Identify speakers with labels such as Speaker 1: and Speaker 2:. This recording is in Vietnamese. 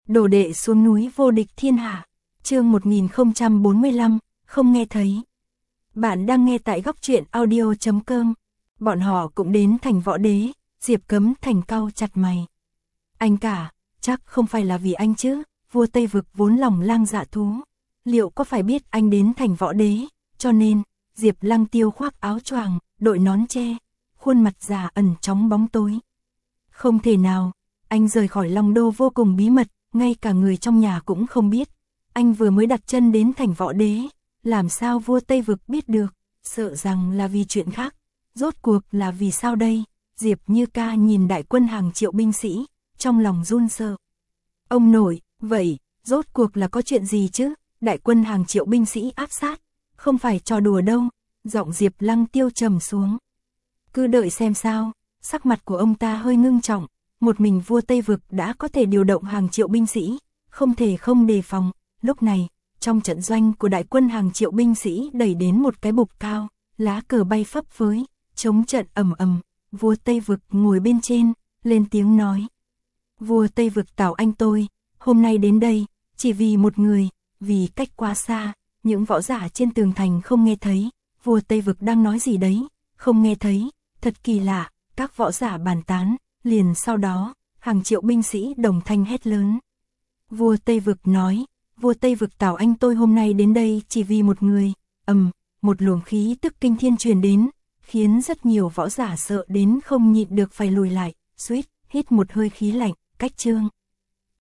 Speaker 1: Đồ đệ xuống núi vô địch thiên hạ. Chương 1045, không nghe thấy. Bạn đang nghe tại góc truyện audio.com. Bọn họ cũng đến thành Võ Đế. Diệp Cấm Thành cau chặt mày. Anh cả, chắc không phải là vì anh chứ? Vua Tây Vực vốn lòng lang dạ thú, liệu có phải biết anh đến thành Võ Đế, cho nên Diệp Lăng Tiêu khoác áo choàng, đội nón che, khuôn mặt già ẩn trong bóng tối. Không thể nào, anh rời khỏi Long Đô vô cùng bí mật, ngay cả người trong nhà cũng không biết. Anh vừa mới đặt chân đến thành Võ Đế, làm sao vua Tây Vực biết được? Sợ rằng là vì chuyện khác. Rốt cuộc là vì sao đây? Diệp Như Ca nhìn đại quân hàng triệu binh sĩ, trong lòng run sợ. Ông nội, vậy, rốt cuộc là có chuyện gì chứ? Đại quân hàng triệu binh sĩ áp sát, không phải trò đùa đâu. Giọng Diệp Lăng Tiêu trầm xuống. Cứ đợi xem sao. Sắc mặt của ông ta hơi ngưng trọng. Một mình vua Tây Vực đã có thể điều động hàng triệu binh sĩ, không thể không đề phòng. Lúc này, trong trận doanh của đại quân hàng triệu binh sĩ đẩy đến một cái bục cao, lá cờ bay phấp phới, chống trận ầm ầm. Vua Tây Vực ngồi bên trên, lên tiếng nói. Vua Tây Vực Tào Anh tôi, hôm nay đến đây, chỉ vì một người, vì cách quá xa, những võ giả trên tường thành không nghe thấy. Vua Tây Vực đang nói gì đấy, không nghe thấy, thật kỳ lạ. Các võ giả bàn tán, liền sau đó, hàng triệu binh sĩ đồng thanh hét lớn. Vua Tây Vực nói, vua Tây Vực Tào Anh tôi hôm nay đến đây chỉ vì một người. Một luồng khí tức kinh thiên truyền đến, khiến rất nhiều võ giả sợ đến không nhịn được phải lùi lại, suýt hít một hơi khí lạnh. Cách chương